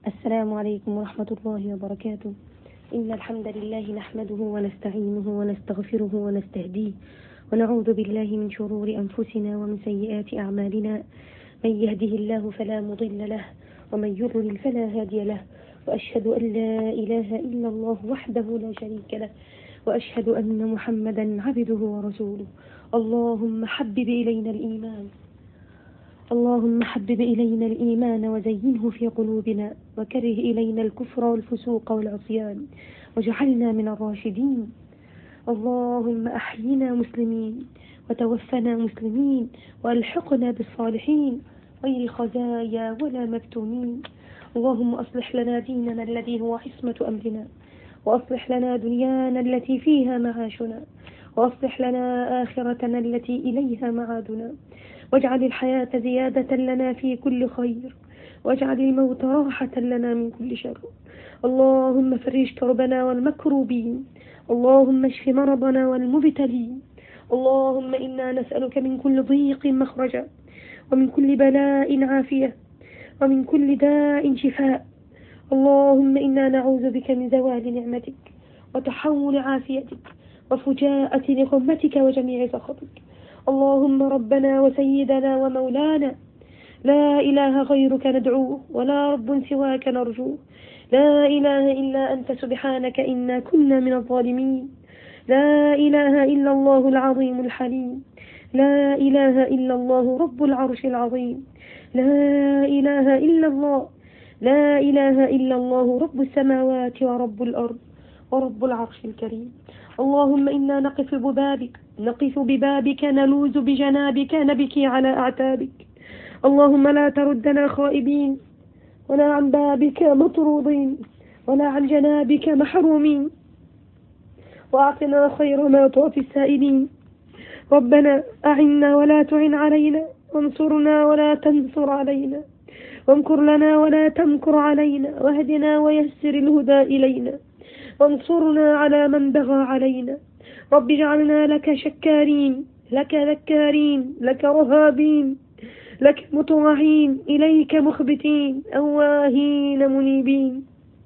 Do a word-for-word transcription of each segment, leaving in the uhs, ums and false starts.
السلام عليكم ورحمة الله وبركاته. إن الحمد لله نحمده ونستعينه ونستغفره ونستهديه ونعوذ بالله من شرور أنفسنا ومن سيئات أعمالنا. من يهده الله فلا مضل له ومن يضلل فلا هادي له، وأشهد أن لا إله إلا الله وحده لا شريك له، وأشهد أن محمدا عبده ورسوله. اللهم حبب إلينا الإيمان اللهم حبب إلينا الإيمان وزينه في قلوبنا، وكره إلينا الكفر والفسوق والعصيان، واجعلنا من الراشدين. اللهم أحينا مسلمين وتوفنا مسلمين، وألحقنا بالصالحين غير خزايا ولا مفتونين. اللهم أصلح لنا ديننا الذي هو عصمة أمرنا، وأصلح لنا دنيانا التي فيها معاشنا، وأصلح لنا آخرتنا التي إليها معادنا، واجعل الحياة زيادة لنا في كل خير، واجعل الموت راحة لنا من كل شر. اللهم فرج كربنا والمكروبين، اللهم اشف مرضنا والمبتلين. اللهم إنا نسألك من كل ضيق مخرجا، ومن كل بلاء عافية، ومن كل داء شفاء. اللهم إنا نعوذ بك من زوال نعمتك وتحول عافيتك وفجاءة نقمتك وجميع سخطك. اللهم ربنا وسيدنا ومولانا، لا إله غيرك ندعوه، ولا رب سواك نرجوه، لا إله إلا أنت سبحانك إنا كنا من الظالمين. لا إله إلا الله العظيم الحليم، لا إله إلا الله رب العرش العظيم، لا إله إلا الله لا إله إلا الله رب السماوات ورب الأرض ورب العرش الكريم. اللهم إنا نقف ببابك نقف ببابك نلوذ بجنابك نبكي على أعتابك. اللهم لا تردنا خائبين، ولا عن بابك مطرودين، ولا عن جنابك محرومين، وأعطنا خير ما تعطي السائلين. ربنا أعنا ولا تعن علينا، وانصرنا ولا تنصر علينا، وامكر لنا ولا تمكر علينا، واهدنا ويسر الهدى إلينا، وانصرنا على من بغى علينا. رب اجعلنا لك شكارين، لك ذكارين، لك رهابين، لك مطوعين، إليك مخبتين، أواهين منيبين.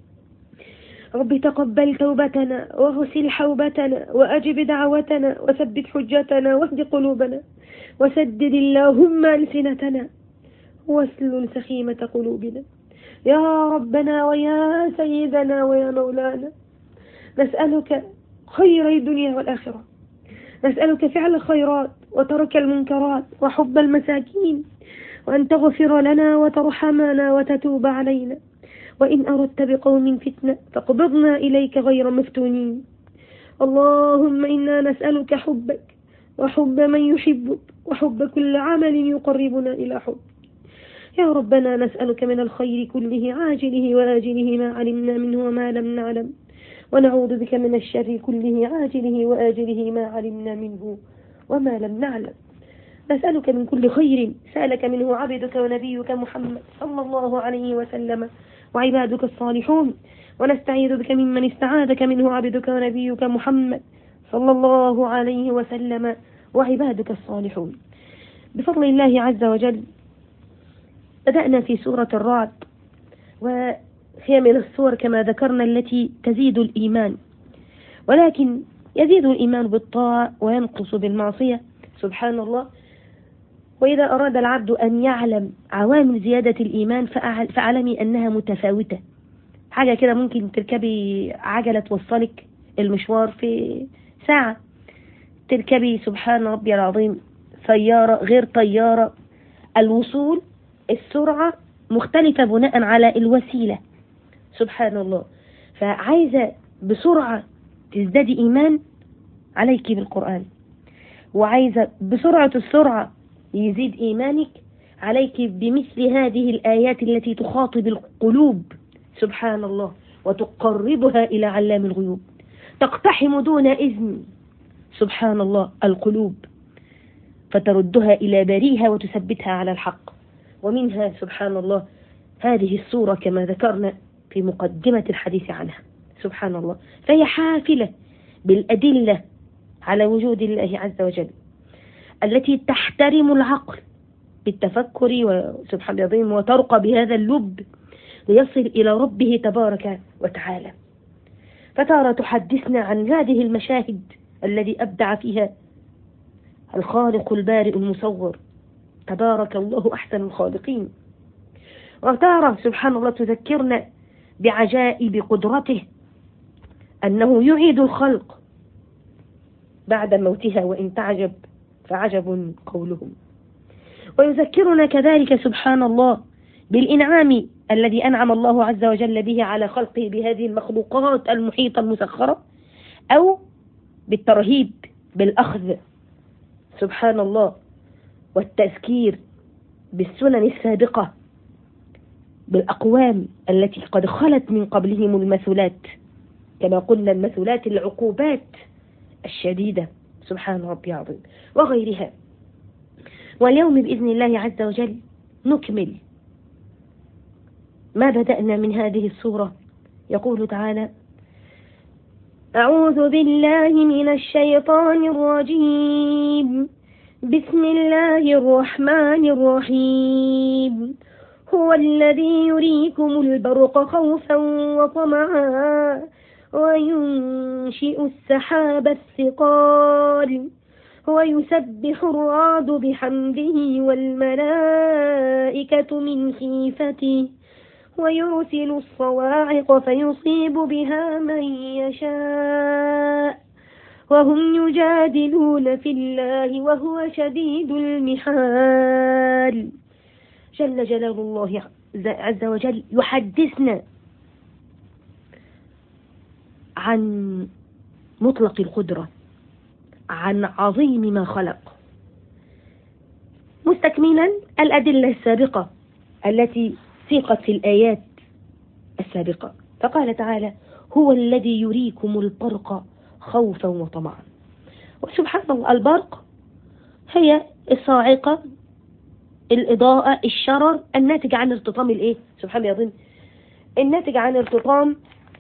رب تقبل توبتنا وغسل حوبتنا وأجب دعوتنا وثبت حجتنا واهد قلوبنا وسدد اللهم ألسنتنا واسلل سخيمة قلوبنا. يا ربنا ويا سيدنا ويا مولانا، نسألك خير الدنيا والآخرة، نسألك فعل الخيرات وترك المنكرات وحب المساكين، وأن تغفر لنا وترحمنا وتتوب علينا، وإن أردت بقوم فتنة فاقبضنا إليك غير مفتونين. اللهم إنا نسألك حبك وحب من يحبك وحب كل عمل يقربنا إلى حبك. يا ربنا نسألك من الخير كله عاجله وآجله ما علمنا منه وما لم نعلم، ونعوذ بك من الشر كله عاجله وآجله ما علمنا منه وما لم نعلم. نسألك من كل خير سألك منه عبدك ونبيك محمد صلى الله عليه وسلم وعبادك الصالحون، ونستعيذ بك ممن استعاذك منه عبدك ونبيك محمد صلى الله عليه وسلم وعبادك الصالحون. بفضل الله عز وجل بدأنا في سورة الرعد، وهي من السور كما ذكرنا التي تزيد الإيمان، ولكن يزيد الإيمان بالطاعة وينقص بالمعصية سبحان الله. وإذا أراد العبد أن يعلم عوامل زيادة الإيمان فاعلمي أنها متفاوتة. حاجة كده ممكن تركبي عجلة توصلك المشوار في ساعة، تركبي سبحان ربي العظيم سيارة غير طيارة، الوصول السرعة مختلفة بناء على الوسيلة سبحان الله. فعايزة بسرعة تزدادي إيمان عليك بالقرآن، وعايزة بسرعة السرعة يزيد إيمانك عليك بمثل هذه الآيات التي تخاطب القلوب سبحان الله وتقربها إلى علام الغيوب، تقتحم دون إذن سبحان الله القلوب فتردها إلى بريها وتثبتها على الحق. ومنها سبحان الله هذه السورة كما ذكرنا في مقدمة الحديث عنها سبحان الله، فهي حافلة بالأدلة على وجود الله عز وجل التي تحترم العقل بالتفكر وسبحان الله وترقى بهذا اللب ليصل إلى ربه تبارك وتعالى. فترى تحدثنا عن هذه المشاهد الذي أبدع فيها الخالق البارئ المصور تبارك الله أحسن الخالقين، وترى سبحان الله تذكرنا بعجائب قدرته أنه يعيد الخلق بعد موتها، وإن تعجب فعجب قولهم. ويذكرنا كذلك سبحان الله بالإنعام الذي أنعم الله عز وجل به على خلقه بهذه المخلوقات المحيطة المسخرة، أو بالترهيب بالأخذ سبحان الله، والتذكير بالسنن السابقة بالأقوام التي قد خلت من قبلهم المثلات، كما قلنا المثلات العقوبات الشديدة سبحان ربي عظيم وغيرها. واليوم بإذن الله عز وجل نكمل ما بدأنا من هذه السورة. يقول تعالى: أعوذ بالله من الشيطان الرجيم، بسم الله الرحمن الرحيم. هو الذي يريكم البرق خوفا وطمعا وينشئ السحاب الثقال ويسبح الرعد بحمده والملائكة من خيفته ويرسل الصواعق فيصيب بها من يشاء وهم يجادلون في الله وهو شديد المحال. جل جلال الله عز وجل يحدثنا عن مطلق القدرة، عن عظيم ما خلق، مستكملا الأدلة السابقة التي سيقت في الآيات السابقة. فقال تعالى: هو الذي يريكم البرق خوفا وطمعا. وسبحان الله البرق هي الصاعقة، الإضاءة، الشرر الناتج عن ارتطام الايه سبحان الله يظن الناتج عن ارتطام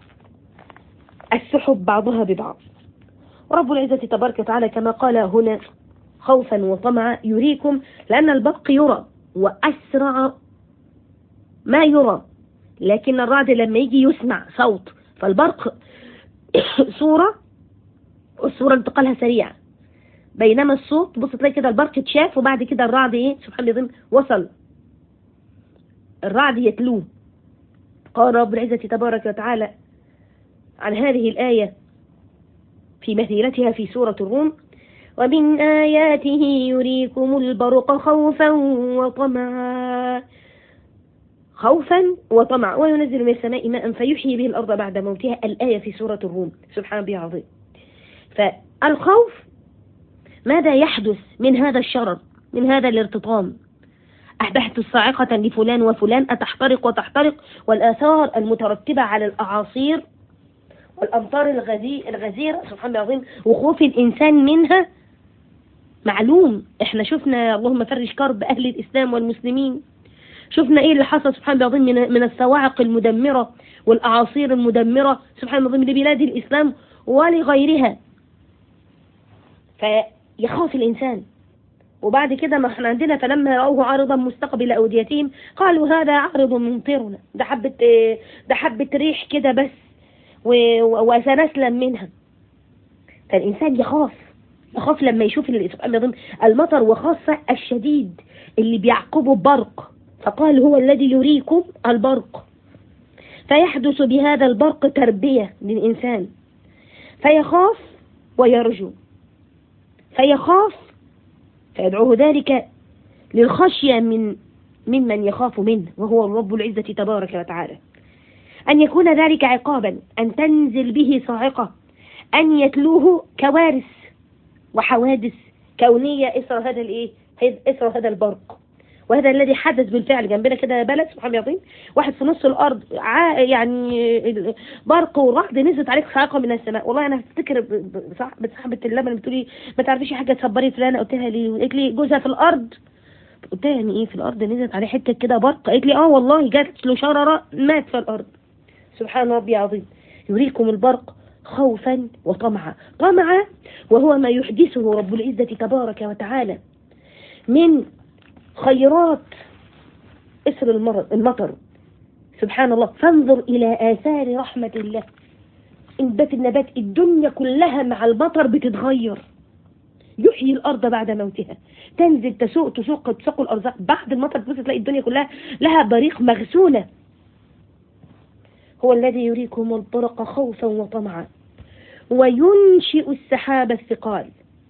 السحب بعضها ببعض. ورب العزة تبارك وتعالى كما قال هنا خوفا وطمعا يريكم، لأن البرق يرى وأسرع ما يرى، لكن الرعد لما يجي يسمع صوت، فالبرق صورة والصورة انتقالها سريع، بينما الصوت بص تلاقي كده البرق اتشاف وبعد كده الرعد ايه سبحان الله وصل، الرعد يتلوه. قال رب العزة تبارك وتعالى عن هذه الآية في مثيلتها في سورة الروم: ومن آياته يريكم البرق خوفا وطمعا خوفا وطمعا وينزل من السماء ماء فيحيي به الأرض بعد موتها، الآية في سورة الروم سبحان الله عظيم. فالخوف ماذا يحدث من هذا الشرر، من هذا الارتطام؟ أحبحت الصاعقة لفلان وفلان أتحترق وتحترق، والآثار المترتبة على الأعاصير والأمطار الغزيرة سبحان الله العظيم وخوف الإنسان منها معلوم. احنا شفنا اللهم فرج كرب أهل الإسلام والمسلمين، شفنا ايه اللي حصل سبحان الله العظيم من, من الصواعق المدمرة والأعاصير المدمرة سبحان الله العظيم لبلاد الإسلام ولغيرها. فيخاف الإنسان. وبعد كده ما احنا عندنا فلما رأوه عارضا مستقبل أوديتهم قالوا هذا عارض ممطرنا، ده حبة ده حبة ريح كده بس وسنسلم منها. فالإنسان يخاف يخاف لما يشوف المطر، وخاصة الشديد اللي بيعقبه برق. فقال هو الذي يريكم البرق، فيحدث بهذا البرق تربية للإنسان، فيخاف ويرجو، فيخاف فيدعوه ذلك للخشية من ممن يخاف منه وهو الرب العزة تبارك وتعالى، أن يكون ذلك عقابا، أن تنزل به صاعقة، أن يتلوه كوارث وحوادث كونية إثر هذا الإيه إثر هذا البرق. وهذا الذي حدث بالفعل جنبنا كده بلد سبحان الله العظيم، واحد في نص الأرض يعني برق والرعد نزلت عليك صاعقة من السماء. والله أنا افتكر بصاحبة اللبن بتقولي ما تعرفيش حاجة تصبري فلانة، قلت لها ليه؟ قالت لي جوزها في الأرض. قلت لها يعني إيه في الأرض نزلت عليه حتة كده برق؟ قالت لي آه والله جات له شررة مات في الأرض. سبحان ربي عظيم. يريكم البرق خوفا وطمعا، طمعا وهو ما يحدثه رب العزة تبارك وتعالى من خيرات إثر المطر سبحان الله. فانظر إلى آثار رحمة الله. انبات النبات، الدنيا كلها مع المطر بتتغير. يحيي الأرض بعد موتها، تنزل تسوق تسوق تسوق الأرزاق بعد المطر، تبص تلاقي الدنيا كلها لها بريق مغسولة. هو الذي يريكم البرق خوفا وطمعا وينشئ السحاب الثقال.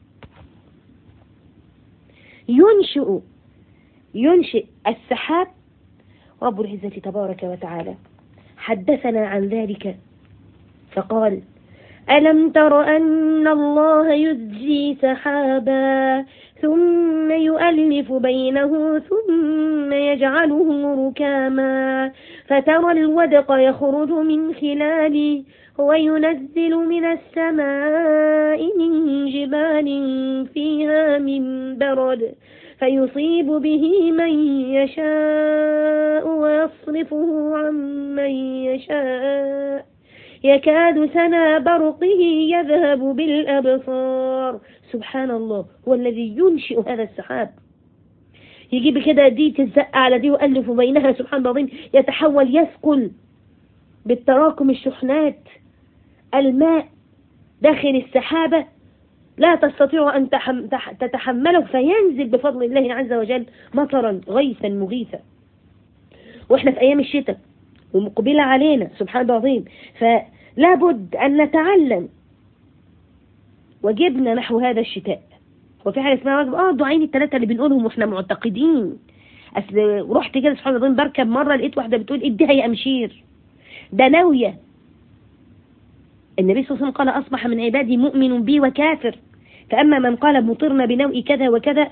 ينشئ ينشئ السحاب. رب العزة تبارك وتعالى حدثنا عن ذلك فقال: ألم تر أن الله يزجي سحابا ثم يؤلف بينه ثم يجعله ركاما فترى الودق يخرج من خلاله وينزل من السماء من جبال فيها من برد فيصيب به من يشاء ويصرفه عن من يشاء يكاد سنا برقه يذهب بالأبصار. سبحان الله. هو الذي ينشئ هذا السحاب، يجيب كده دي تزق على دي وألف بينها، سبحان الله، يتحول يثقل بالتراكم الشحنات الماء داخل السحابة لا تستطيع أن تتحمله، فينزل بفضل الله عز وجل مطرا غيثا مغيثا. وإحنا في أيام الشتاء ومقبلة علينا، سبحان الله العظيم، فلا بد أن نتعلم وجبنا نحو هذا الشتاء. وفي حاجة اسمها واجب اه الدعين الثلاثة اللي بنقولهم واحنا معتقدين. أصل رحت كده سبحان الله العظيم بركب مرة لقيت واحدة بتقول اديها يا أمشير، ده ناوية. النبي صلى الله عليه وسلم قال: أصبح من عبادي مؤمن بي وكافر، فأما من قال مطرنا بنوء كذا وكذا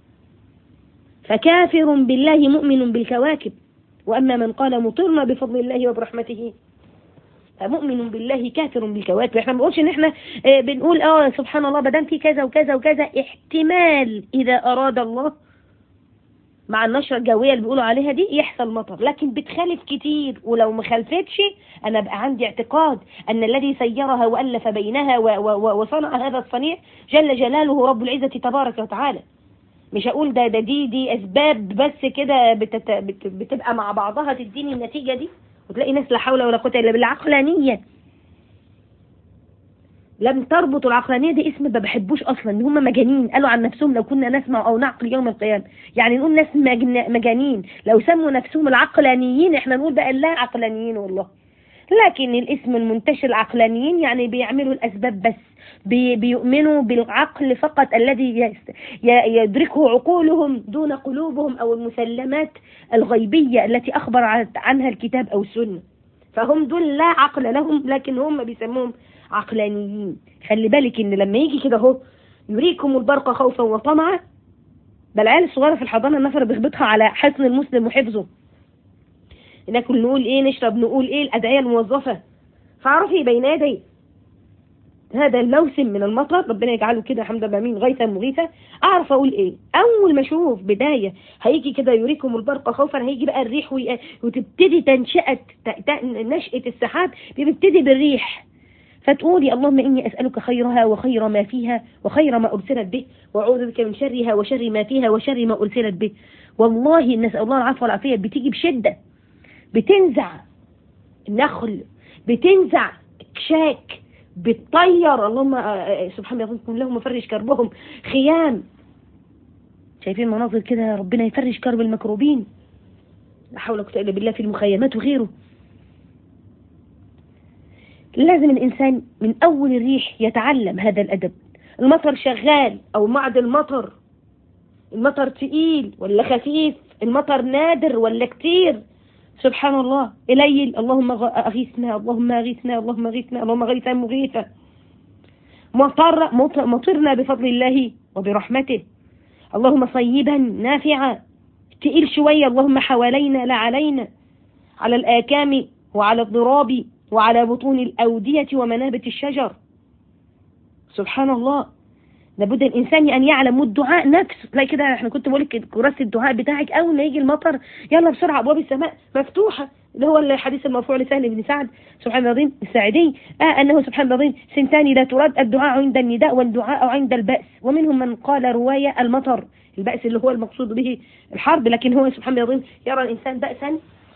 فكافر بالله مؤمن بالكواكب، وأما من قال مطرنا بفضل الله وبرحمته فمؤمن بالله كافر بالكواكب. احنا ما بنقولش ان احنا اه بنقول اه سبحان الله بدل في كذا وكذا وكذا، احتمال إذا أراد الله مع النشرة الجوية اللي بيقولوا عليها دي يحصل مطر، لكن بتخالف كتير. ولو ما خالفتش أنا بقى عندي اعتقاد أن الذي سيرها وألف بينها وصنع هذا الصنيع جل جلاله رب العزة تبارك وتعالى. مش هقول ده, ده دي دي أسباب بس كده بتت بتبقى مع بعضها تديني النتيجة دي، وتلاقي ناس لا حول ولا قوة إلا بالله. عقلانية لم تربط العقلانية دي اسم ما بحبوش أصلا، إن هم مجانين. قالوا عن نفسهم لو كنا نسمع أو نعقل يوم القيامة، يعني نقول ناس مجانين. لو سموا نفسهم العقلانيين احنا نقول بقى لا عقلانيين والله. لكن الاسم المنتشر العقلانيين يعني بيعملوا الأسباب بس، بي بيؤمنوا بالعقل فقط الذي يدركه عقولهم دون قلوبهم أو المسلمات الغيبية التي أخبر عنها الكتاب أو السنة. فهم دول لا عقل لهم، لكن هم بيسموهم عقلانيين. خلي بالك ان لما يجي كده اهو يريكم البرق خوفا وطمعا، ده العيال الصغيره في الحضانه النفر بيخبطها على حصن المسلم وحفظه. ناكل نقول ايه، نشرب نقول ايه، الادعيه الموظفه. فاعرفي بين يدي هذا الموسم من المطر، ربنا يجعله كده حمدا بامين غيثا مغيثا، اعرف اقول ايه. اول ما اشوف بدايه هيجي كده يريكم البرق خوفا، هيجي بقى الريح وتبتدي تنشأة نشأة السحاب، بيبتدي بالريح. فتقولي اللهم إني أسألك خيرها وخير ما فيها وخير ما أرسلت به، وأعوذ بك من شرها وشر ما فيها وشر ما أرسلت به. والله نسأل الله العفو والعافية. بتيجي بشدة، بتنزع النخل، بتنزع كشاك، بتطير. اللهم سبحان الله اللهم فرج كربهم خيام. شايفين مناظر كده، ربنا يفرج كرب المكروبين، لا حول ولا قوة إلا بالله، في المخيمات وغيره. لازم الإنسان من أول الريح يتعلم هذا الأدب. المطر شغال أو معد المطر، المطر تقيل ولا خفيف، المطر نادر ولا كتير، سبحان الله. إليل اللهم أغيثنا اللهم أغيثنا اللهم أغيثنا اللهم غيثا مغيثا. مطر مطرنا بفضل الله وبرحمته، اللهم صيبا نافعا. تقيل شوية اللهم حوالينا لا علينا، على الآكام وعلى الضراب وعلى بطون الأودية ومنابت الشجر، سبحان الله. لابد الإنسان أن يعلم. والدعاء نفسه، تلاقي كده احنا كنت بقول لك كراسة الدعاء بتاعك أول ما يجي المطر يلا بسرعة أبواب السماء مفتوحة، اللي هو الحديث المرفوع لسهل بن سعد سبحان الله العظيم الساعدي آه أنه سبحان الله العظيم سنتان لا تراد، الدعاء عند النداء والدعاء عند البأس. ومنهم من قال رواية المطر، البأس اللي هو المقصود به الحرب، لكن هو سبحان الله العظيم يرى الإنسان بأسا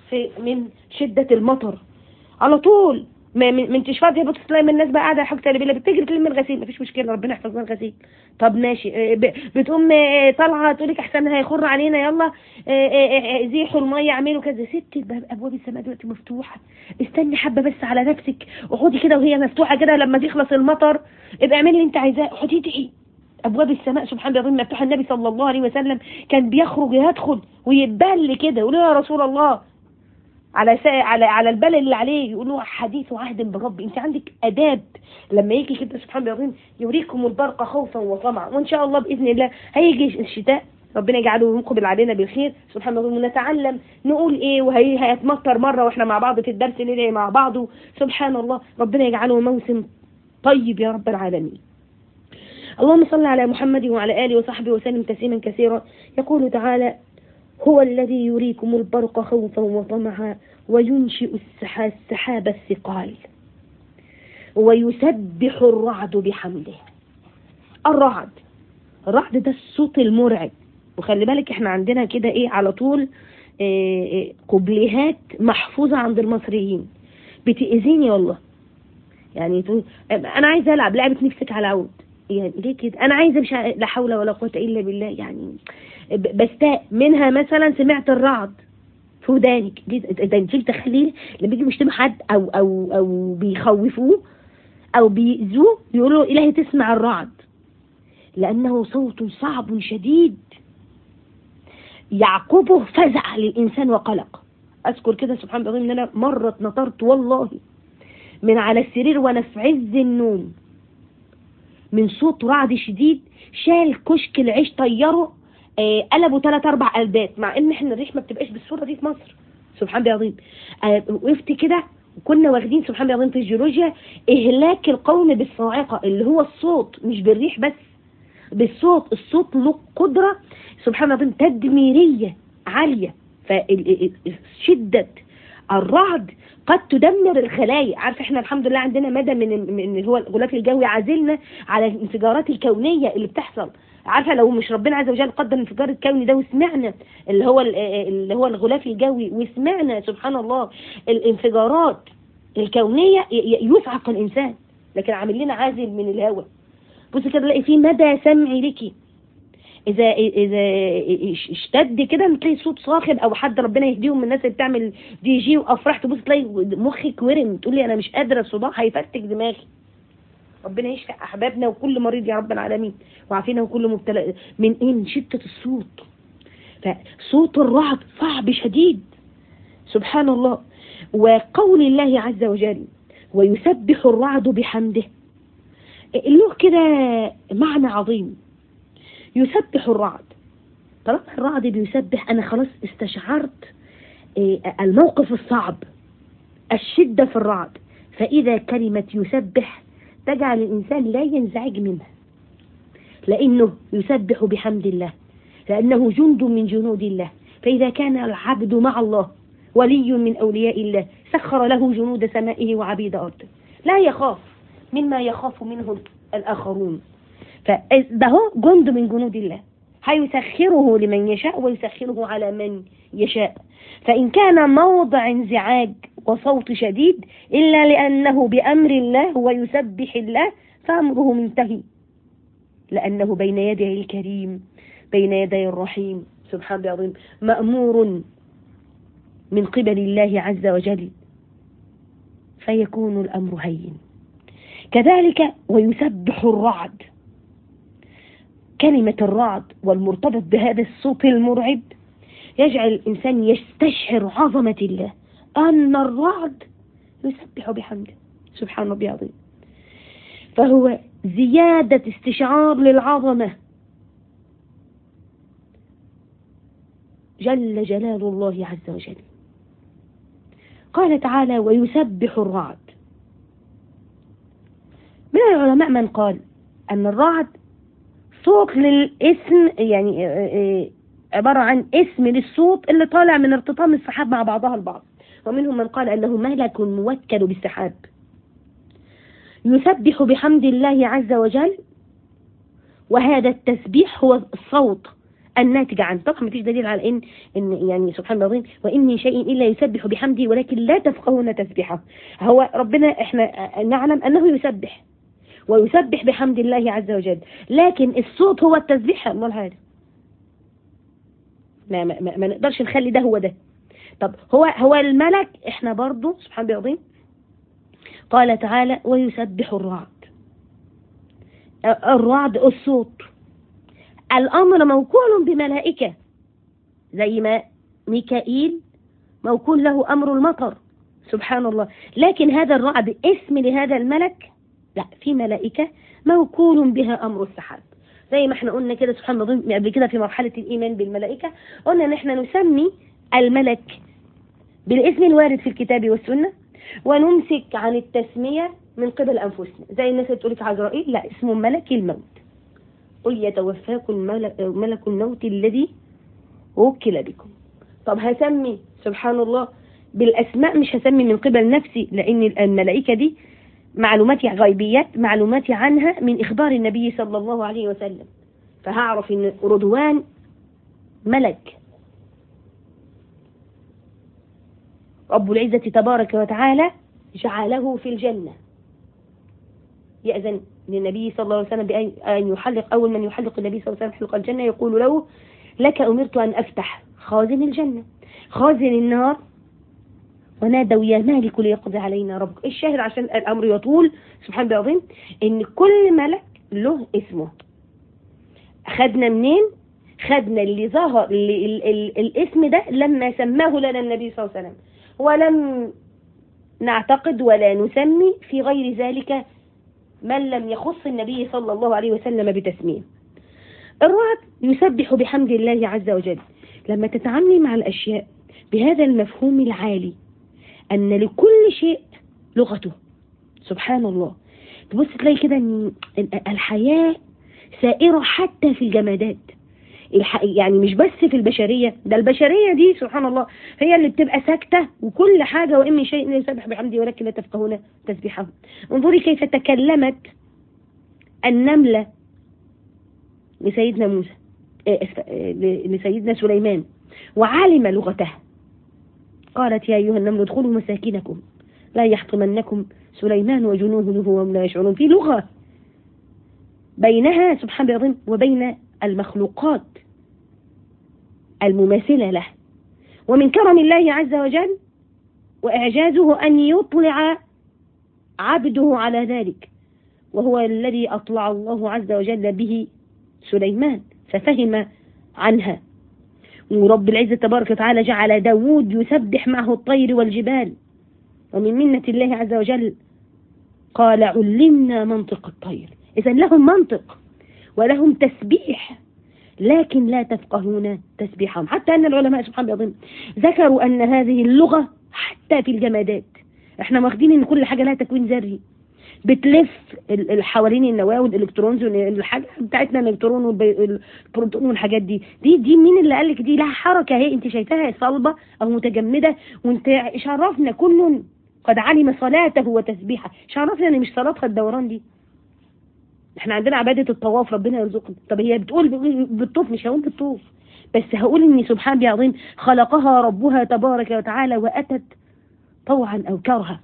في من شدة المطر على طول. ما من انتش فاضيه بص تلاقي من الناس بقى قاعده حاجه تقريبا بتجري تلم الغسيل، مفيش مشكله ربنا يحفظ لنا الغسيل. طب ماشي، بتقوم طالعه تقول لك احسن هيخر علينا يلا زيحوا الميه اعملوا كذا. ست ابواب السماء دلوقتي مفتوحه، استني حبه بس على نفسك، اقعدي كده وهي مفتوحه كده، لما تخلص المطر ابقى اعملي اللي انت عايزاه، اقعدي ادعي. ابواب السماء سبحان الله مفتوحه. النبي صلى الله عليه وسلم كان بيخرج يدخل ويتبل كده يقول يا رسول الله على سا... على على البلد اللي عليه، يقولوا حديث عهد بالرب. انت عندك اداب لما يجي كده سبحان الله يريكم البرق خوفا وطمعا، وان شاء الله باذن الله هيجي الشتاء ربنا يجعله يقبل علينا بالخير سبحان الله، ونتعلم نقول ايه، وهي هيتمطر مره واحنا مع بعض في الدرس ندعي مع بعض سبحان الله، ربنا يجعله موسم طيب يا رب العالمين. اللهم صل على محمد وعلى اله وصحبه وسلم تسليما كثيرا. يقول تعالى هو الذي يريكم البرق خوفا وطمعا وينشئ السحاب الثقال ويسبح الرعد بحمده. الرعد الرعد ده الصوت المرعب. وخلي بالك احنا عندنا كده ايه على طول إيه قبليهات محفوظة عند المصريين بتأذيني والله. يعني تقول انا عايزه العب لعبه نفسك على عود، يعني ليه كده؟ انا عايزه مش لا حول ولا قوه الا بالله. يعني بستاء منها مثلا سمعت الرعد في ودانك، ده انت تخليه لما بيجي بيشتموا حد او او او بيخوفوه او بيأذوه يقولوا الهي تسمع الرعد، لانه صوت صعب شديد يعقبه فزع للانسان وقلق. اذكر كده سبحان الله ان انا مره اتنطرت والله من على السرير وانا في عز النوم من صوت رعد شديد، شال كشك العيش طيره، آه قلبوا ثلاث اربع قلبات، مع ان احنا الريح ما بتبقاش بالصوره دي في مصر سبحان الله العظيم. آه وقفت كده وكنا واخدين سبحان الله العظيم في الجيولوجيا اهلاك القوم بالصاعقه اللي هو الصوت، مش بالريح بس، بالصوت. الصوت له قدره سبحان الله العظيم تدميريه عاليه. فشده الرعد قد تدمر الخلايا. عارف احنا الحمد لله عندنا مدى من من هو الغلاف الجوي عازلنا على الانفجارات الكونيه اللي بتحصل. عارفه لو مش ربنا عز وجل قدر الانفجار الكوني ده وسمعنا اللي هو اللي هو الغلاف الجوي وسمعنا سبحان الله الانفجارات الكونيه يصعق الانسان، لكن عامل لنا عازل من الهواء. بص كده تلاقي في مدى سمعي لك اذا اذا اشتد كده تلاقي صوت صاخب، او حد ربنا يهديهم من الناس اللي بتعمل دي جي وافراح تبص تلاقي مخك ورم تقولي انا مش قادره الصداع هيفتك دماغي. ربنا يشفي احبابنا وكل مريض يا رب العالمين وعافينا وكل مبتلى من ايه؟ من شده الصوت. فصوت الرعد صعب شديد سبحان الله. وقول الله عز وجل ويسبح الرعد بحمده له كده معنى عظيم. يسبح الرعد، طالما الرعد بيسبح انا خلاص استشعرت الموقف الصعب، الشدة في الرعد. فإذا كلمة يسبح تجعل الإنسان لا ينزعج منها، لأنه يسبح بحمد الله، لأنه جند من جنود الله. فإذا كان العبد مع الله ولي من أولياء الله سخر له جنود سمائه وعبيد أرضه، لا يخاف مما يخاف منه الآخرون. فده هو جند من جنود الله هيسخره لمن يشاء ويسخره على من يشاء. فإن كان موضع انزعاج وصوت شديد إلا لأنه بأمر الله ويسبح الله فأمره منتهي، لأنه بين يديه الكريم بين يدي الرحيم سبحانه العظيم مأمور من قبل الله عز وجل، فيكون الأمر هين. كذلك ويسبح الرعد، كلمة الرعد والمرتبط بهذا الصوت المرعب يجعل الإنسان يستشعر عظمة الله، أن الرعد يسبح بحمده سبحان ربي العظيم. فهو زيادة استشعار للعظمة جل جلال الله عز وجل. قال تعالى ويسبح الرعد. من العلماء من قال أن الرعد صوت للاسم، يعني عبارة عن اسم للصوت اللي طالع من ارتطام السحاب مع بعضها البعض، ومنهم من قال أنه ملك موكل بالسحاب يسبح بحمد الله عز وجل. وهذا التسبيح هو الصوت الناتجة عنه. طبعا ما فيش دليل على إن إن يعني سبحان الله العظيم وإن من شيء إلا يسبح بحمده ولكن لا تفقهون تسبيحه. هو ربنا إحنا نعلم أنه يسبح ويسبح بحمد الله عز وجل، لكن الصوت هو التسبيح. أمال هذا ما, ما, ما, ما نقدرش نخلي ده هو ده. طب هو هو الملك إحنا برضو سبحان الله العظيم قال تعالى ويسبح الرعد. الرعد الصوت، الأمر موكول بملائكة زي ما ميكائيل موكول له أمر المطر سبحان الله، لكن هذا الرعد اسم لهذا الملك؟ لا، في ملائكة موكول بها أمر السحاب. زي ما احنا قلنا كده سبحان الله قبل كده في مرحلة الإيمان بالملائكة، قلنا ان احنا نسمي الملك بالاسم الوارد في الكتاب والسنة ونمسك عن التسمية من قبل أنفسنا. زي الناس اللي تقولك عزرائيل، لا، اسمه ملك الموت. قل يتوفاكم ملك الموت الذي وكل بكم. طب هسمي سبحان الله بالأسماء، مش هسمي من قبل نفسي، لأن الملائكة دي معلوماتي غيبيات، معلوماتي عنها من إخبار النبي صلى الله عليه وسلم، فهعرف إن رضوان ملك رب العزة تبارك وتعالى جعله في الجنة، يأذن للنبي صلى الله عليه وسلم بأن يحلق. أول من يحلق النبي صلى الله عليه وسلم حلق الجنة يقول له لك أمرت أن أفتح خازن الجنة خازن النار، ونادوا يا مالك ليقضي علينا ربك. الشاهد عشان الأمر يطول سبحان الله العظيم إن كل ملك له اسمه. خدنا منين؟ خدنا اللي ظهر اللي ال ال الاسم ده لما سماه لنا النبي صلى الله عليه وسلم، ولم نعتقد ولا نسمي في غير ذلك من لم يخص النبي صلى الله عليه وسلم بتسميه. الرعد يسبح بحمد الله عز وجل. لما تتعاملي مع الأشياء بهذا المفهوم العالي أن لكل شيء لغته سبحان الله، تبص تلاقي كده أن الحياة سائرة حتى في الجمادات، يعني مش بس في البشرية، ده البشرية دي سبحان الله هي اللي بتبقى ساكتة وكل حاجة وإن من شيء يسبح بحمده ولكن لا تفقهون تسبيحه. انظري كيف تكلمت النملة لسيدنا موسى لسيدنا سليمان وعلم لغتها. قالت يا أيها النمل ادخلوا مساكنكم لا يحطمنكم سليمان وجنوده وهم لا يشعرون. في لغة بينها سبحان الله وبين المخلوقات المماثلة له. ومن كرم الله عز وجل وإعجازه أن يطلع عبده على ذلك، وهو الذي أطلع الله عز وجل به سليمان ففهم عنها. ورب العزة تبارك وتعالى جعل داود يسبح معه الطير والجبال. ومن منة الله عز وجل قال علمنا منطق الطير. إذا لهم منطق ولهم تسبيح لكن لا تفقهون تسبيحهم. حتى أن العلماء سبحان الله ذكروا أن هذه اللغة حتى في الجمادات، احنا واخدين ان كل حاجة لها تكوين ذري بتلف حوالين النواة والالكترونز والحاجة بتاعتنا الالكترون والبروتون والحاجات دي دي دي مين اللي قالك دي لها حركة؟ هي انت شايفاها صلبة او متجمدة، وانت شرفنا كل قد علم صلاته وتسبيحه. شرفنا ان مش صلاتها الدوران دي. احنا عندنا عبادة الطواف ربنا يرزقنا. طب هي بتقول بالطوف، مش هقول بالطوف بس هقول ان سبحان الله العظيم خلقها ربها تبارك وتعالى واتت طوعا او كرها،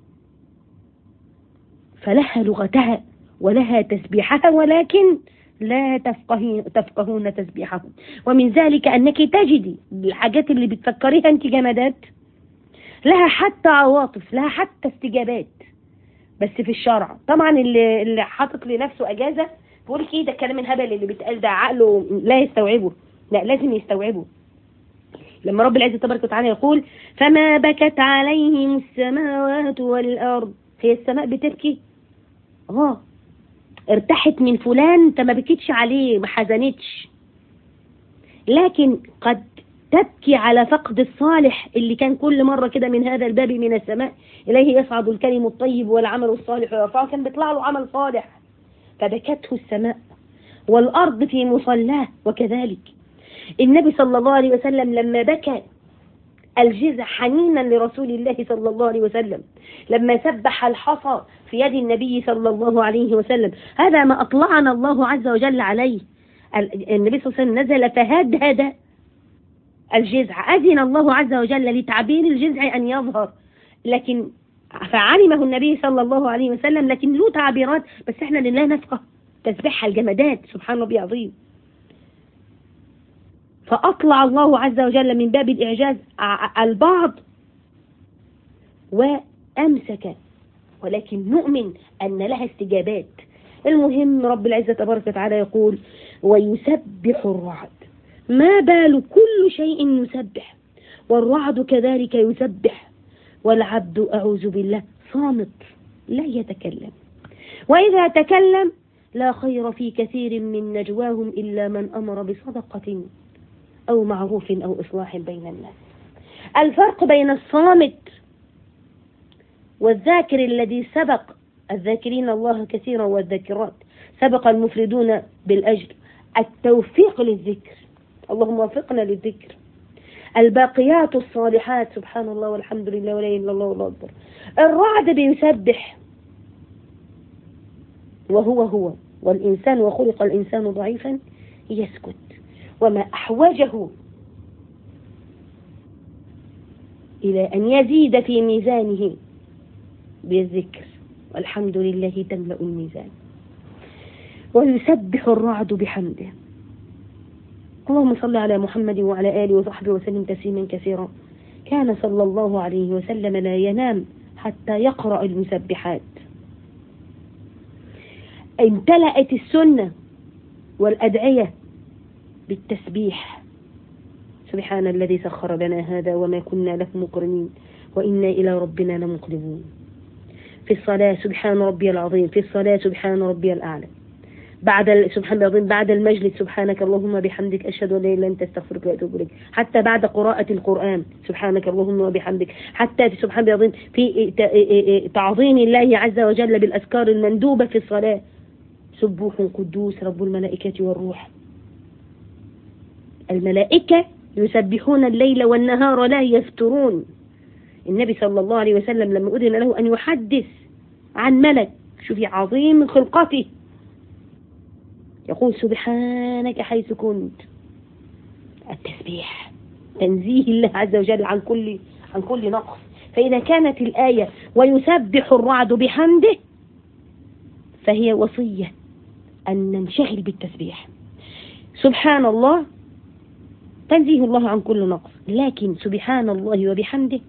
فلها لغتها ولها تسبيحها ولكن لا تفقهون تسبيحهم. ومن ذلك أنك تجدي الحاجات اللي بتفكريها أنت جمادات لها حتى عواطف، لها حتى استجابات، بس في الشرع طبعا اللي, اللي حاطط لنفسه أجازة بقول لك إيه ده الكلام الهبل اللي بيتقال ده عقله لا يستوعبه، لا لازم يستوعبه. لما رب العزة تبارك وتعالى يقول فما بكت عليهم السماوات والأرض، هي السماء بتبكي؟ اه ارتحت من فلان انت ما بكيتش عليه ما حزنتش، لكن قد تبكي على فقد الصالح اللي كان كل مرة كده من هذا الباب من السماء إليه يصعد الكلم الطيب والعمل الصالح ويرفعه، كان بيطلع له عمل صالح فبكته السماء. والأرض في مصلاه. وكذلك النبي صلى الله عليه وسلم لما بكى الجزع حنينا لرسول الله صلى الله عليه وسلم، لما سبح الحصى في يد النبي صلى الله عليه وسلم، هذا ما أطلعنا الله عز وجل عليه، النبي صلى الله عليه وسلم نزل فهدهد الجذع، أذن الله عز وجل لتعبير الجذع أن يظهر، لكن فعلمه النبي صلى الله عليه وسلم، لكن له تعبيرات بس احنا لله نفقه تسبيحها الجمادات، سبحان ربي عظيم. فأطلع الله عز وجل من باب الإعجاز البعض وأمسك، ولكن نؤمن أن لها استجابات. المهم رب العزة تبارك وتعالى يقول ويسبح الرعد، ما بال كل شيء يسبح، والرعد كذلك يسبح، والعبد أعوذ بالله صامت لا يتكلم، وإذا تكلم لا خير في كثير من نجواهم إلا من أمر بصدقة أو معروف أو إصلاح بين الناس. الفرق بين الصامت والذاكر الذي سبق الذاكرين الله كثيرا والذاكرات، سبق المفردون بالأجر، التوفيق للذكر، اللهم وفقنا للذكر. الباقيات الصالحات سبحان الله والحمد لله ولا إله إلا الله والله أكبر. الرعد بيسبح وهو هو، والإنسان وخلق الإنسان ضعيفا يسكت، وما أحوجه إلى أن يزيد في ميزانه بالذكر، والحمد لله تملأ الميزان. ويسبح الرعد بحمده. اللهم صل على محمد وعلى آله وصحبه وسلم تسليما كثيرا. كان صلى الله عليه وسلم لا ينام حتى يقرأ المسبحات. امتلأت السنة والأدعية بالتسبيح. سبحان الذي سخر لنا هذا وما كنا له مقرنين وإنا إلى ربنا لمنقلبون. في الصلاة سبحان ربي العظيم، في الصلاة سبحان ربي الأعلى، بعد سبحان العظيم، بعد المجلس سبحانك اللهم بحمدك أشهد أن لا إله إلا أنت أستغفرك وأتوب إليك، حتى بعد قراءة القرآن سبحانك اللهم وبحمدك، حتى في سبحان العظيم في تعظيم الله عز وجل بالأذكار المندوبة في الصلاة، سبوح قدوس رب الملائكة والروح. الملائكة يسبحون الليل والنهار لا يفترون. النبي صلى الله عليه وسلم لما أذن له أن يحدث عن ملك، شوفي عظيم خلقته، يقول سبحانك حيث كنت. التسبيح تنزيه الله عز وجل عن كل عن كل نقص. فإذا كانت الآية ويسبح الرعد بحمده فهي وصية أن ننشغل بالتسبيح. سبحان الله تنزيه الله عن كل نقص، لكن سبحان الله وبحمده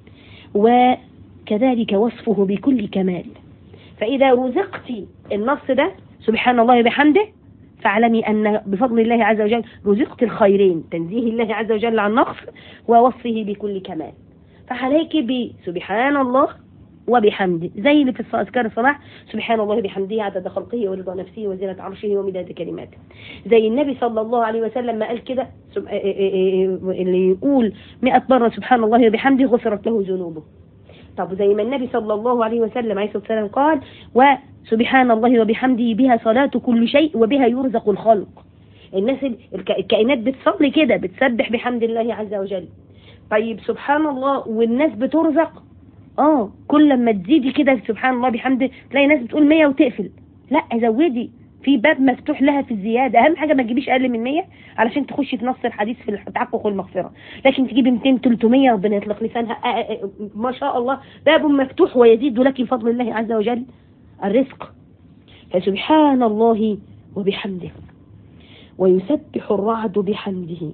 وكذلك وصفه بكل كمال. فإذا رزقت النص ده سبحان الله وبحمده فاعلمي أن بفضل الله عز وجل رزقت الخيرين، تنزيه الله عز وجل عن نقص ووصفه بكل كمال. فعليك بسبحان الله وبحمده، زي اللي في أذكار الصباح سبحان الله وبحمده عدد خلقه ورضا نفسه وزنة عرشه ومداد كلماته. زي النبي صلى الله عليه وسلم ما قال كده، اللي يقول مئة مرة سبحان الله وبحمده غفرت له ذنوبه. طب زي ما النبي صلى الله عليه وسلم عليه الصلاة والسلام قال وسبحان الله وبحمده بها صلاة كل شيء وبها يرزق الخلق. الناس الكائنات بتصلي كده، بتسبح بحمد الله عز وجل. طيب سبحان الله والناس بترزق، اه كل لما تزيدي كده سبحان الله بحمده تلاقي ناس بتقول مية وتقفل، لا زودي، في باب مفتوح لها في الزيادة. اهم حاجة ما تجيبيش اقل من مية علشان تخشي في نص الحديث في التعقق والمغفرة، لكن تجيبي مئتين ثلاثمية ربنا يطلق لسانها، آه آه ما شاء الله باب مفتوح ويزيد لك بفضل الله عز وجل الرزق. فسبحان الله وبحمده ويسبح الرعد بحمده.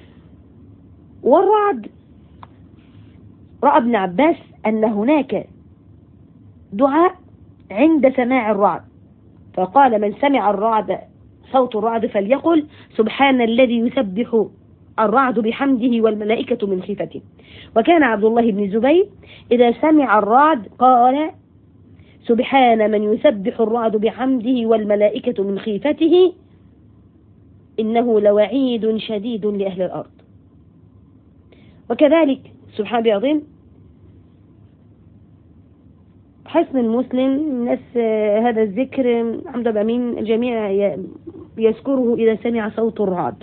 والرعد رأى ابن عباس أن هناك دعاء عند سماع الرعد، فقال من سمع الرعد صوت الرعد فليقل سبحان الذي يسبح الرعد بحمده والملائكة من خيفته. وكان عبد الله بن الزبير إذا سمع الرعد قال سبحان من يسبح الرعد بحمده والملائكة من خيفته إنه لوعيد شديد لأهل الأرض. وكذلك سبحان الله العظيم حسن المسلم الناس هذا الذكر حمد بأمين الجميع يذكره إذا سمع صوت الرعد.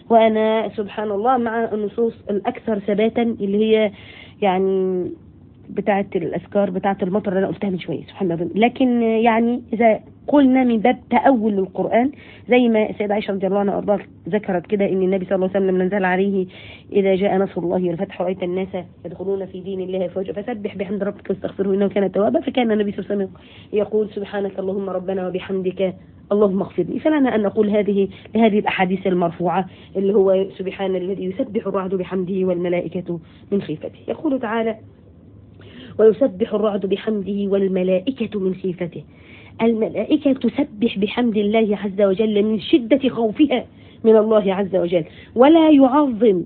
وأنا سبحان الله مع النصوص الأكثر ثباتا اللي هي يعني بتاعة الأذكار بتاعة المطر اللي أنا قلتها من شوية سبحان الله. لكن يعني إذا قلنا من باب تأول للقرآن زي ما السيدة عائشة رضي الله عنها وأرضاها ذكرت كده إن النبي صلى الله عليه وسلم نزل عليه إذا جاء نصر الله والفتح ورأيت الناس يدخلون في دين الله أفواجا فسبح بحمد ربك واستغفره إنه كان توابا. فكان النبي صلى الله عليه وسلم يقول سبحانك اللهم ربنا وبحمدك اللهم اغفر لي. فلنا أن نقول هذه لهذه الأحاديث المرفوعة اللي هو سبحان الذي يسبح الرعد بحمده والملائكة من خيفته. يقول تعالى ويسبح الرعد بحمده والملائكة من خيفته. الملائكة تسبح بحمد الله عز وجل من شدة خوفها من الله عز وجل، ولا يعظم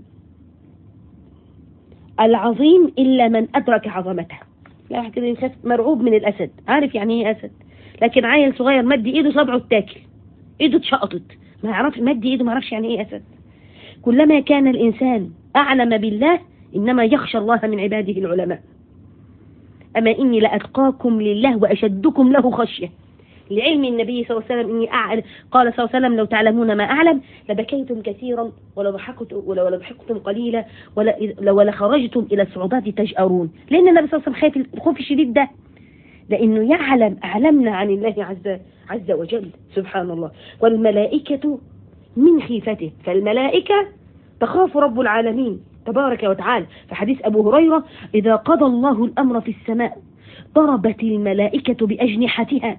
العظيم إلا من أدرك عظمته. لا كده يخاف مرعوب من الأسد، عارف يعني ايه أسد، لكن عيل صغير مد ايده صبعه اتاكل، ايده اتشقطت، ما يعرفش مد ايده ما يعرفش يعني ايه أسد. كلما كان الإنسان أعلم بالله إنما يخشى الله من عباده العلماء. أما إني لأتقاكم لله وأشدكم له خشية، لعلم النبي صلى الله عليه وسلم إني أعلم، قال صلى الله عليه وسلم لو تعلمون ما أعلم لبكيتم كثيرا ولا ضحكتم ولا ضحكتم قليلا ولا ولا خرجتم إلى الصعوبات تجأرون. لأن النبي صلى الله عليه وسلم خايف الخوف الشديد ده، لأنه يعلم أعلمنا عن الله عز عز وجل سبحان الله. والملائكة من خيفته، فالملائكة تخاف رب العالمين تبارك وتعالى. في حديث أبو هريرة إذا قضى الله الأمر في السماء ضربت الملائكة بأجنحتها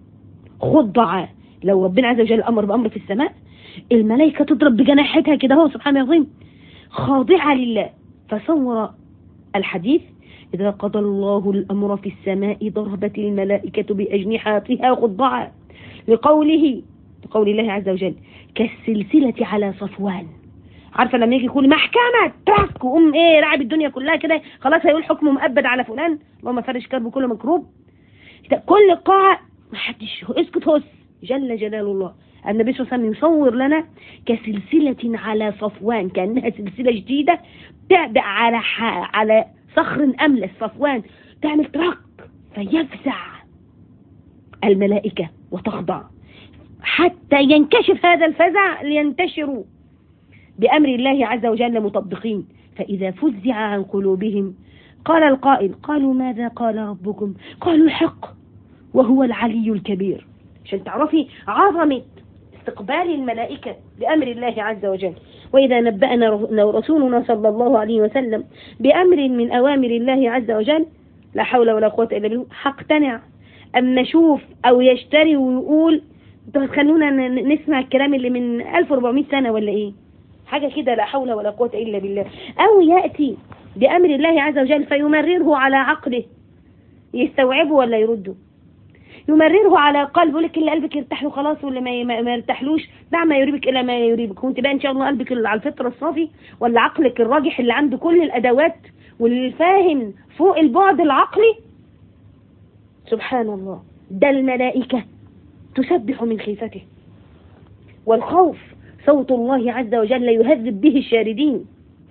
خضعا. لو ربنا عز وجل أمر بأمر في السماء الملائكة تضرب بجناحتها كده هو سبحانه العظيم خاضعة لله. فصور الحديث إذا قضى الله الأمر في السماء ضربت الملائكة بأجنحتها خضعا لقوله لقول الله عز وجل كالسلسلة على صفوان. عارفة لما يجي يقول محكمة ترك وأم إيه رعب الدنيا كلها كده خلاص هيقول حكمه مؤبد على فلان اللهم فرج كرب كل مكروب. كل قاعة ما حدش اسكت هس جل جلال الله. النبي صلى الله عليه وسلم يصور لنا كسلسلة على صفوان، كأنها سلسلة جديدة تعبئ على على صخر أملس صفوان تعمل ترك فيفزع الملائكة وتخضع حتى ينكشف هذا الفزع لينتشروا بأمر الله عز وجل مطبقين. فإذا فزع عن قلوبهم قال القائل قالوا ماذا قال ربكم قالوا الحق وهو العلي الكبير. عشان تعرفي عظمة استقبال الملائكة بأمر الله عز وجل. وإذا نبأنا رسولنا صلى الله عليه وسلم بأمر من أوامر الله عز وجل لا حول ولا قوة إلا بالله هقتنع. أما نشوف أو يشتري ويقول انتوا هتخلونا نسمع الكلام اللي من ألف وأربعمائة سنة ولا إيه حاجة كده لا حول ولا قوة إلا بالله. أو يأتي بأمر الله عز وجل فيمرره على عقله يستوعبه ولا يرده، يمرره على قلبه لك اللي قلبك يرتاح له خلاص واللي ما ما يرتاحلوش دع ما يريبك إلا ما يريبك. وانت بقى إن شاء الله قلبك اللي على الفطرة الصافي ولا عقلك الراجح اللي عنده كل الأدوات واللي فاهم فوق البعد العقلي سبحان الله. ده الملائكة تسبح من خيفته. والخوف صوت الله عز وجل يهذب به الشاردين.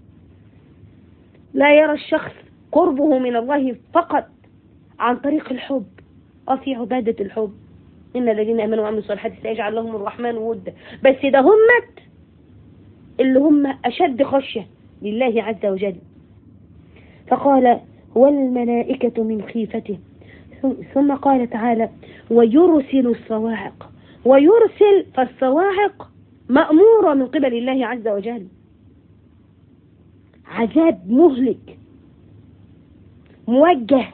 لا يرى الشخص قربه من الله فقط عن طريق الحب في عبادة الحب إن الذين آمنوا وعملوا الصالحات سيجعل لهم الرحمن ودا. بس ده همت اللي هم أشد خشية لله عز وجل. فقال والملائكة من خيفته. ثم قال تعالى ويرسل الصواعق. ويرسل فالصواعق مأمورة من قبل الله عز وجل، عذاب مهلك موجه.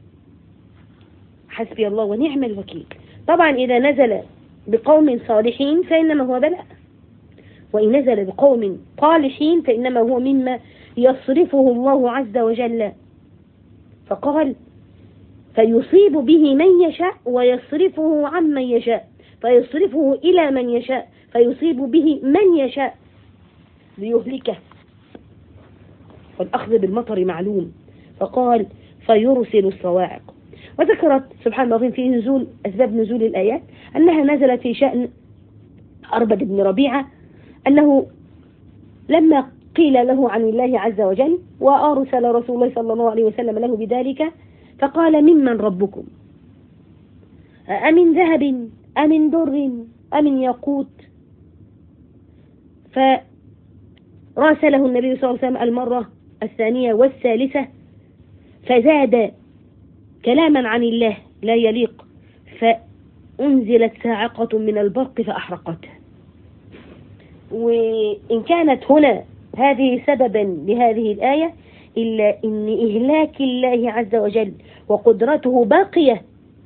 حسبي الله ونعم الوكيل. طبعا إذا نزل بقوم صالحين فإنما هو بلاء، وإن نزل بقوم طالحين فإنما هو مما يصرفه الله عز وجل. فقال فيصيب به من يشاء ويصرفه عمن يشاء، فيصرفه إلى من يشاء فيصيب به من يشاء ليهلكه. والأخذ بالمطر معلوم. فقال فيرسل الصواعق. وذكرت سبحان الله العظيم في نزول أسباب نزول الآيات أنها نزلت في شأن أربد بن ربيعة أنه لما قيل له عن الله عز وجل وأرسل رسول الله صلى الله عليه وسلم له بذلك فقال ممن ربكم أمن ذهب أمن در أمن ياقوت. فراسله النبي صلى الله عليه وسلم المرة الثانية والثالثة فزاد كلاما عن الله لا يليق، فأنزلت صاعقة من البرق فأحرقته. وإن كانت هنا هذه سببا لهذه الآية، إلا إن إهلاك الله عز وجل وقدرته باقية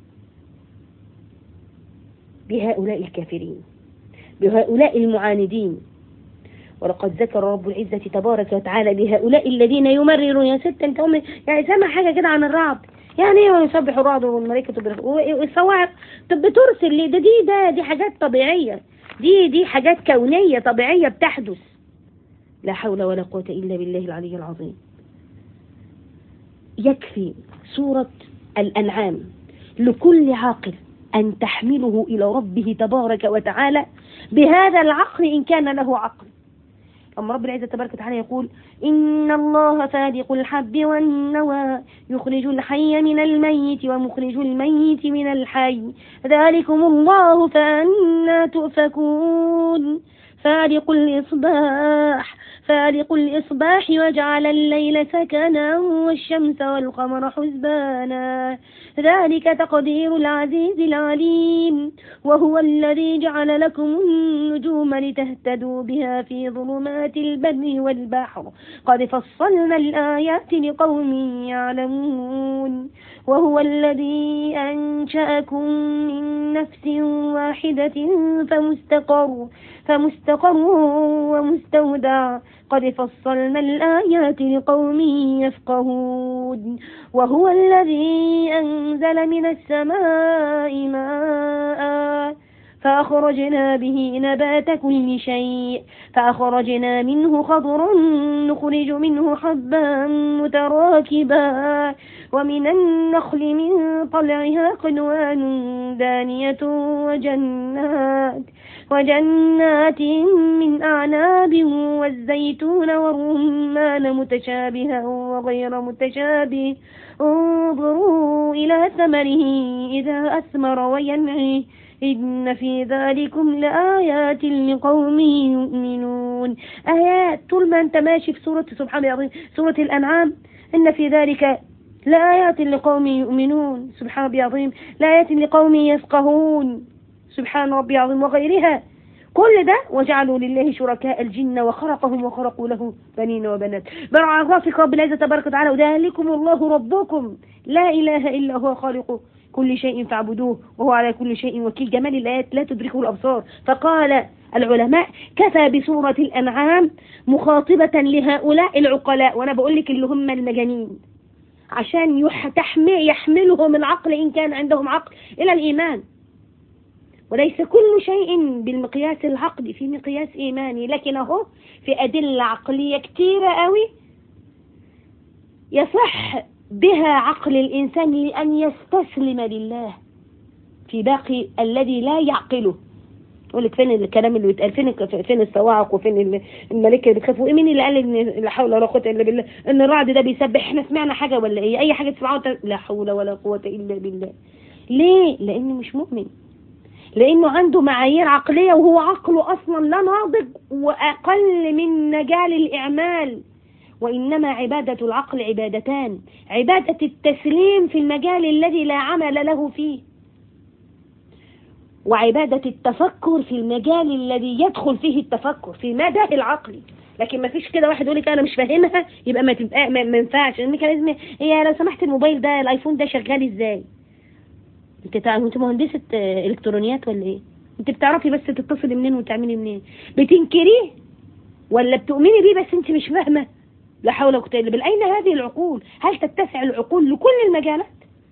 بهؤلاء الكافرين، بهؤلاء المعاندين. ولقد ذكر رب العزة تبارك وتعالى بهؤلاء الذين يمررون. يا ست انت أمي يعني سمع حاجة كده عن الرعد، يعني ايه يسبح الرعد والملائكة والصواعق؟ طب بترسل ليه؟ ده دي ده دي حاجات طبيعية، دي دي حاجات كونية طبيعية بتحدث. لا حول ولا قوة إلا بالله العلي العظيم. يكفي سورة الأنعام لكل عاقل أن تحمله إلى ربه تبارك وتعالى بهذا العقل إن كان له عقل. أما رب العزة تبارك وتعالى يقول: إن الله فالق الحب والنوى يخرج الحي من الميت ومخرج الميت من الحي ذلكم الله فأنا تؤفكون. فالق الإصباح فالق الإصباح وجعل الليل سكنا والشمس والقمر حسبانا ذلك تقدير العزيز العليم. وهو الذي جعل لكم النجوم لتهتدوا بها في ظلمات البر والبحر قد فصلنا الآيات لقوم يعلمون. وهو الذي أنشأكم من نفس واحدة فمستقر فمستقر ومستودع قد فصلنا الآيات لقوم يفقهون. وهو الذي أنزل من السماء ماء فأخرجنا به نبات كل شيء فأخرجنا منه خضرا نخرج منه حبا متراكبا ومن النخل من طلعها قنوان دانية وجنات وجنات من أعناب والزيتون والرمان متشابها وغير متشابه انظروا إلى ثمره إذا أثمر وينعي إن في ذلكم لآيات لقوم يؤمنون. آيات طول ما أنت ماشي في سورة سبحان الله سورة الأنعام إن في ذلك لآيات لقوم يؤمنون سبحان ربي عظيم، لآيات لقوم يفقهون سبحان ربي عظيم وغيرها. كل ده وجعلوا لله شركاء الجن وخلقهم وخلقوا له بنين وبنات. برع رافق رب العزة تبارك وتعالى وذلكم الله ربكم لا إله إلا هو خالق كل شيء فاعبدوه وهو على كل شيء وكيل. جمال الآيات لا تدركه الأبصار. فقال العلماء كفى بسورة الأنعام مخاطبة لهؤلاء العقلاء، وأنا بقول لك اللي هم المجانين، عشان يحملهم العقل إن كان عندهم عقل إلى الإيمان. وليس كل شيء بالمقياس العقلي، في مقياس إيماني، لكن أهو في أدلة عقلية كتيرة قوي يصح بها عقل الإنسان لأن يستسلم لله في باقي الذي لا يعقله. يقول لك فين الكلام اللي بيتقال، فين فين الصواعق وفين الملائكه اللي بتخافوا؟ مين اللي قال ان لا حول ولا قوه الا بالله ان الرعد ده بيسبح؟ احنا سمعنا حاجه ولا ايه؟ اي حاجه تسمعوها لا حول ولا قوه الا بالله. ليه؟ لانه مش مؤمن، لانه عنده معايير عقليه وهو عقله اصلا لا ناضج واقل من مجال الاعمال. وإنما عبادة العقل عبادتان: عبادة التسليم في المجال الذي لا عمل له فيه، وعبادة التفكر في المجال الذي يدخل فيه التفكر في مدى العقل. لكن ما فيش كده واحد يقول لك أنا مش فاهمها يبقى ما تبقى ما ينفعش. الميكانيزم هي لو سمحت الموبايل ده الايفون ده شغال ازاي؟ انت انت مهندسة الكترونيات ولا ايه؟ انت بتعرفي بس تتصلي منين وتعملي منين؟ بتنكريه ولا بتؤمني بيه بس انت مش فاهمه؟ لا حول ولا قوة إلا بالله. أين هذه العقول؟ هل تتسع العقول لكل المجالات؟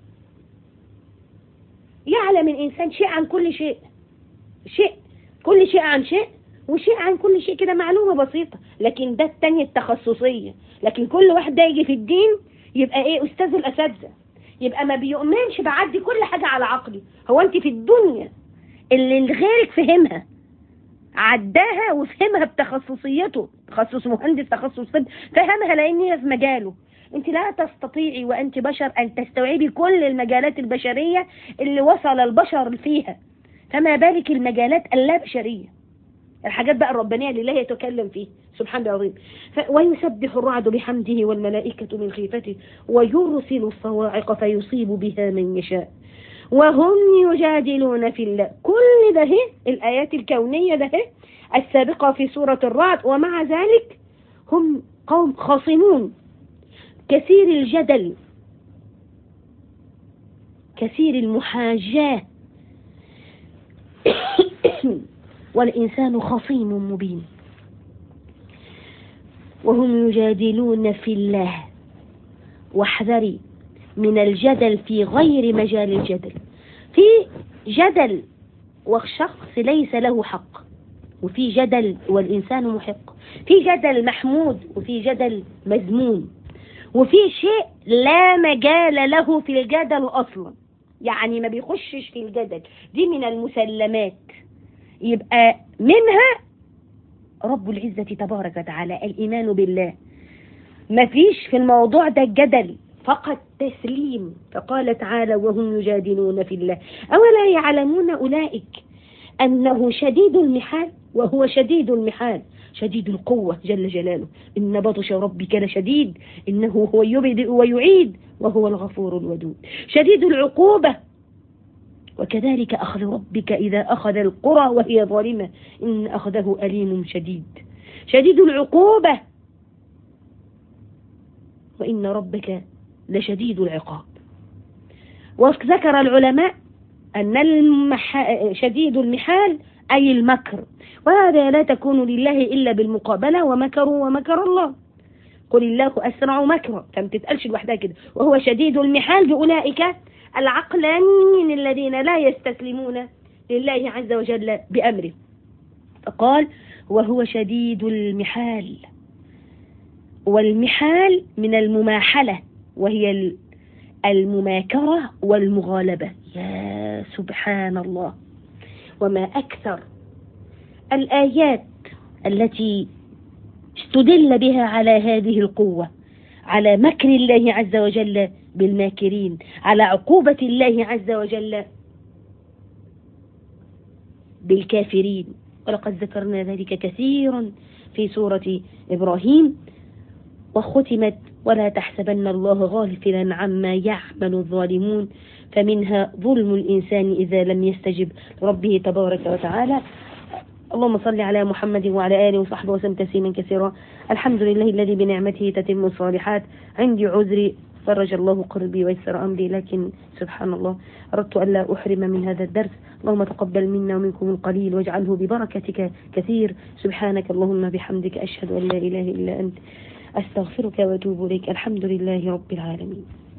يعلم الإنسان شيء عن كل شيء، شيء كل شيء عن شيء وشيء عن كل شيء، كده معلومة بسيطة. لكن ده التانية التخصصية. لكن كل واحد ده يجي في الدين يبقى إيه؟ أستاذ الأساتذة، يبقى ما بيؤمنش بعدي كل حاجة على عقلي. هو أنت في الدنيا اللي غيرك فهمها عداها وفهمها بتخصصيته، تخصص مهندس، تخصص طب، فهمها لان هي في مجاله. انت لا تستطيعي وانت بشر ان تستوعبي كل المجالات البشرية اللي وصل البشر فيها، فما بالك المجالات اللا بشرية. الحاجات بقى الربانية اللي الله يتكلم فيه سبحانه العظيم. ويسبح الرعد بحمده والملائكة من خيفته ويرسل الصواعق فيصيب بها من يشاء وهم يجادلون في الله. كل ده الآيات الكونية ده السابقة في سورة الرعد، ومع ذلك هم قوم خاصمون كثير الجدل كثير المحاجاة والإنسان خصيم مبين. وهم يجادلون في الله. واحذري من الجدل في غير مجال الجدل. في جدل والشخص ليس له حق، وفي جدل والإنسان محق، في جدل محمود وفي جدل مذموم، وفي شيء لا مجال له في الجدل أصلا، يعني ما بيخشش في الجدل، دي من المسلمات. يبقى منها رب العزة تبارك وتعالى الإيمان بالله، ما فيش في الموضوع ده الجدل، فقط تسليم. فقال تعالى وهم يجادلون في الله أولا يعلمون أولئك أنه شديد المحال وهو شديد المحال شديد القوة جل جلاله. إن بطش ربك لشديد إنه هو يبدئ ويعيد وهو الغفور الودود. شديد العقوبة وكذلك أخذ ربك إذا أخذ القرى وهي ظالمة إن أخذه أليم شديد. شديد العقوبة وإن ربك لشديد العقاب. وذكر العلماء أن المح... شديد المحال أي المكر، وهذا لا تكون لله إلا بالمقابلة، ومكروا ومكر الله قل الله أسرع مكرا، فما تتقالش لوحدها كده. وهو شديد المحال بأولئك العقلانيين الذين لا يستسلمون لله عز وجل بأمره. فقال وهو شديد المحال، والمحال من المماحلة وهي المماكرة والمغالبة. يا سبحان الله، وما أكثر الآيات التي استدل بها على هذه القوة، على مكر الله عز وجل بالماكرين، على عقوبة الله عز وجل بالكافرين. ولقد ذكرنا ذلك كثيرا في سورة إبراهيم. وختمت ولا تحسبن الله غافلا عما يعمل الظالمون، فمنها ظلم الإنسان إذا لم يستجب لربه تبارك وتعالى. اللهم صل على محمد وعلى آله وصحبه وسلم تسليما كثيرا. الحمد لله الذي بنعمته تتم الصالحات. عندي عذري فرج الله قربي ويسر أمري، لكن سبحان الله أردت أن لا أحرم من هذا الدرس. اللهم تقبل منا ومنكم القليل واجعله ببركتك كثير. سبحانك اللهم بحمدك أشهد أن لا إله إلا أنت أستغفرك وأتوب إليك. الحمد لله رب العالمين.